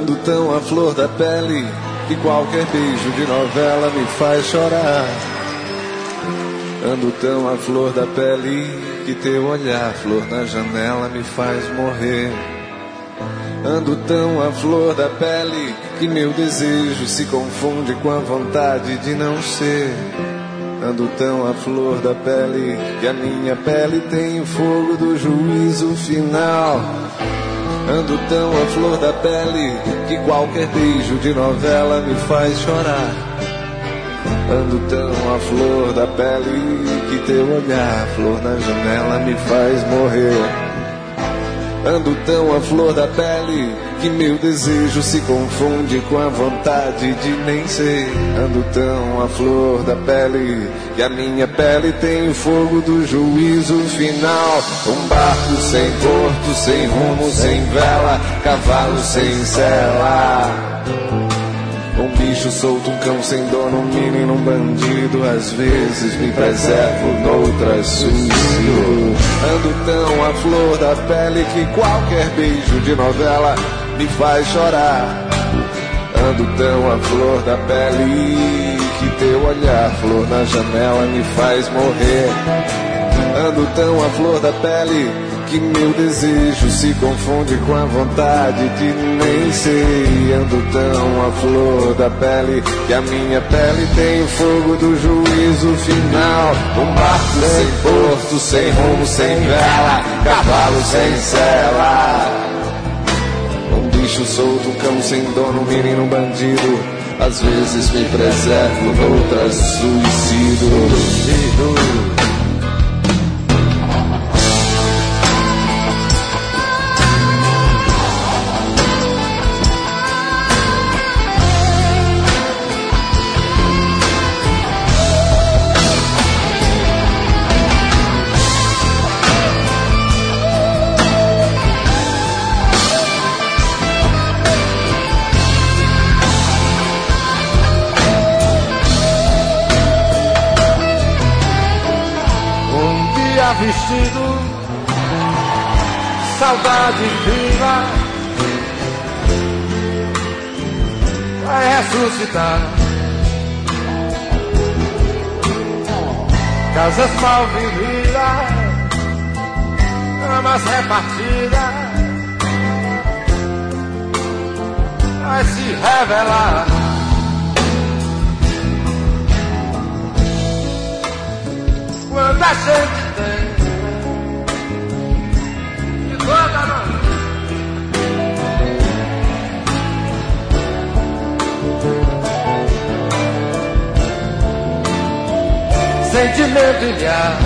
Ando tão à flor da pele que qualquer beijo de novela me faz chorar. Ando tão à flor da pele que teu olhar, flor na janela, me faz morrer. Ando tão à flor da pele que meu desejo se confunde com a vontade de não ser. Ando tão à flor da pele que a minha pele tem o fogo do juízo final. Ando tão à flor da pele que qualquer beijo de novela me faz chorar. Ando tão à flor da pele que teu olhar, flor na janela, me faz morrer. Ando tão à flor da pele que meu desejo se confunde com a vontade de nem ser. Ando tão à flor da pele que a minha pele tem o fogo do juízo final. Um barco sem porto, sem rumo, sem vela, cavalo sem sela. Um bicho solto, um cão sem dono, um menino, um bandido. Às vezes me preservo, noutras suicido. Ando tão à flor da pele que qualquer beijo de novela me faz chorar. Ando tão à flor da pele que teu olhar, flor na janela, me faz morrer. Ando tão à flor da pele que meu desejo se confunde com a vontade de nem ser. Ando tão à flor da pele que a minha pele tem o fogo do juízo final. Um barco sem porto, sem rumo, sem vela, cavalo sem sela. Um bicho solto, um cão sem dono, um menino, um bandido. Às vezes me preservo, noutras suicido. Vestido, saudade viva vai ressuscitar. Casas mal vividas, amas repartidas, vai se revelar. Quando a gente tem de toda a noite sentimento ilhado,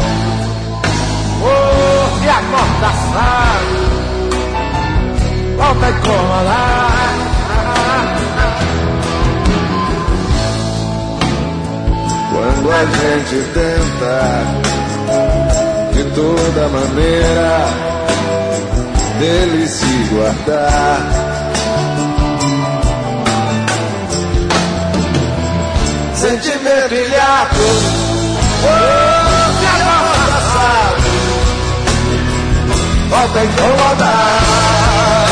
oh, amordaçado, volta a incomodar. Quando a gente tenta de toda maneira dele se guardar, sentimento ilhado, oh, que amordaçado, volta a incomodar.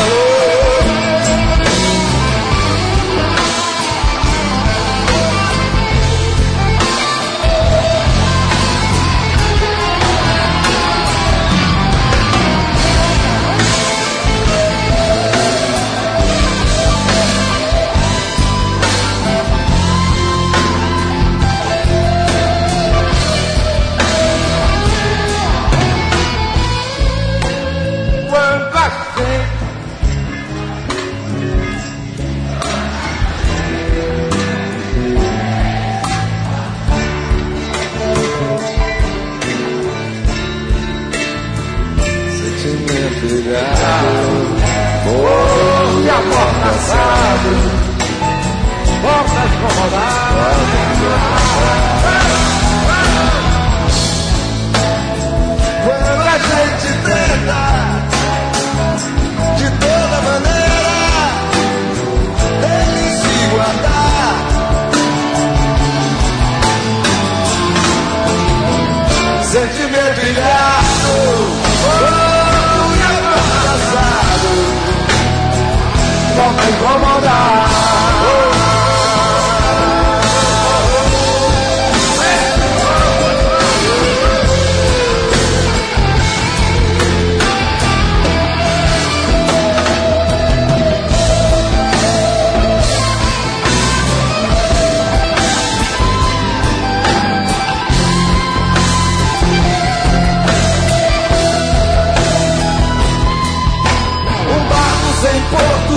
Oh, que amordaçado, volta a incomodar. Quando a gente tenta de toda maneira dele se guardar, sentimento ilhado, volta a incomodar.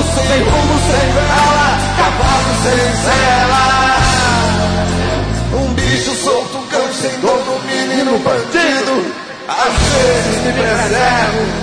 sem rumo, sem vela, cavalo sem sela. Um bicho solto, um cão sem dono, um menino bandido. Às vezes me preservo,